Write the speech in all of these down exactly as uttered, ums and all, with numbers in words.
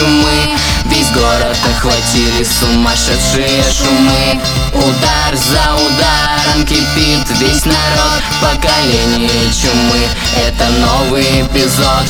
чумы. Весь город охватили сумасшедшие шумы. Удар за ударом кипит весь народ. Поколение чумы — это новый эпизод.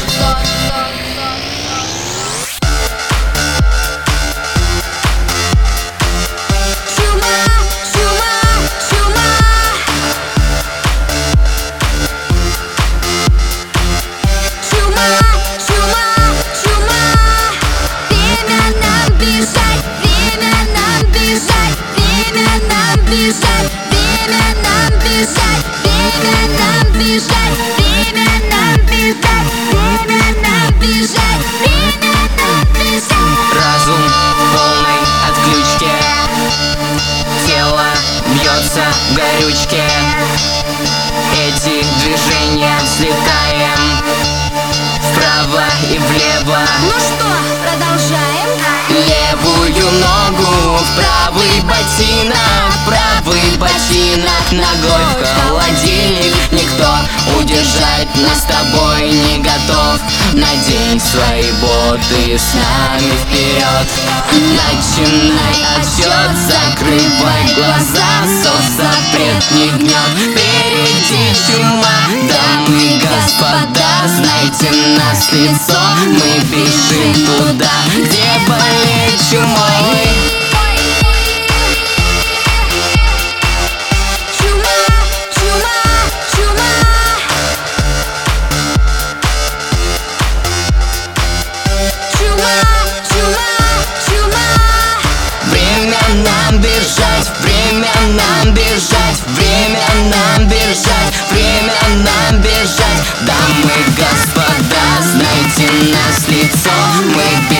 Разум в полной отключке, тело бьется в горючке. Эти движения взлетаем вправо и влево. Ну что, продолжаем? Левую ногу в правый ботинок, правый ботинок ногой в холодильник. Никто удержать нас с тобой не готов. Надень свои боты, с нами вперед. Начинай отсчет, закрывай глаза, соцзапрет не гнет. Впереди чума, дамы и господа, знайте нас в лицо. Мы бежим туда, где болеет чумой. Время нам бежать, время нам бежать, время нам бежать, время нам бежать. Дамы и господа, знайте нас в лицо. Мы